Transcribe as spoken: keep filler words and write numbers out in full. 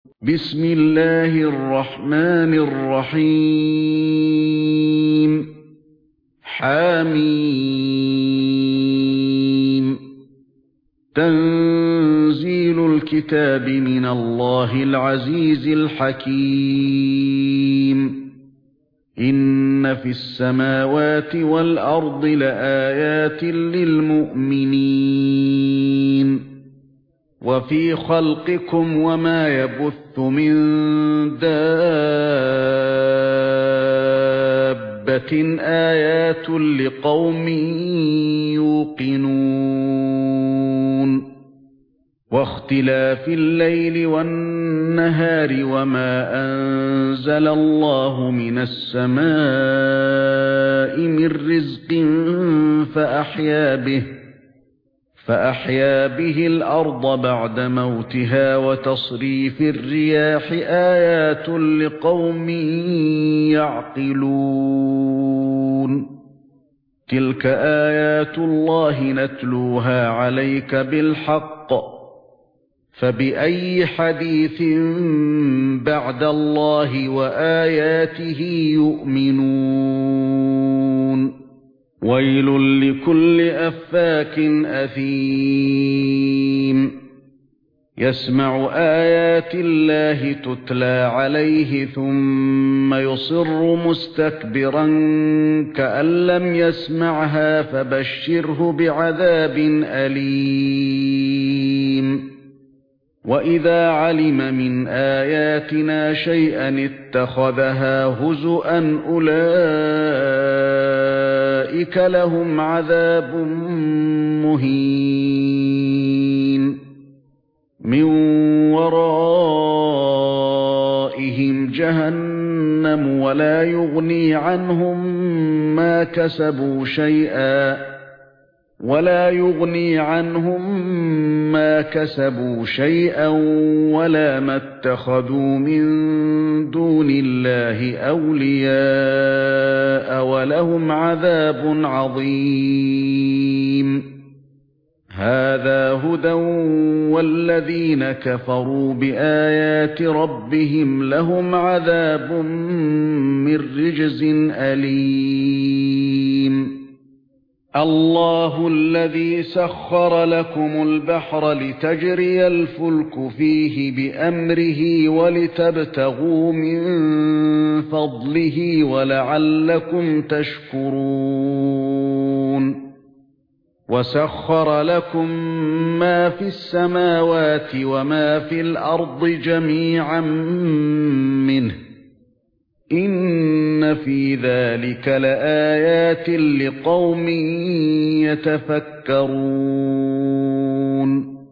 بسم الله الرحمن الرحيم حميم تنزيل الكتاب من الله العزيز الحكيم إن في السماوات والأرض لآيات للمؤمنين وفي خلقكم وما يبث من دابة آيات لقوم يوقنون واختلاف الليل والنهار وما أنزل الله من السماء من رزق فأحيا به فأحيا به الأرض بعد موتها وتصريف الرياح آيات لقوم يعقلون تلك آيات الله نتلوها عليك بالحق فبأي حديث بعد الله وآياته يؤمنون ويل لكل أفاك أثيم يسمع آيات الله تتلى عليه ثم يصر مستكبرا كأن لم يسمعها فبشره بعذاب أليم وإذا علم من آياتنا شيئا اتخذها هزؤا أولئك لهم عذاب مهين من ورائهم جهنم ولا يغني عنهم ما كسبوا شيئا ولا يغني عنهم ما كسبوا شيئا ولا ما اتخذوا من دون الله أولياء ولهم عذاب عظيم هذا هدى والذين كفروا بآيات ربهم لهم عذاب من رجز أليم الله الذي سخر لكم البحر لتجري الفلك فيه بأمره ولتبتغوا من فضله ولعلكم تشكرون وسخر لكم ما في السماوات وما في الأرض جميعا منه إن في ذلك لآيات لقوم يتفكرون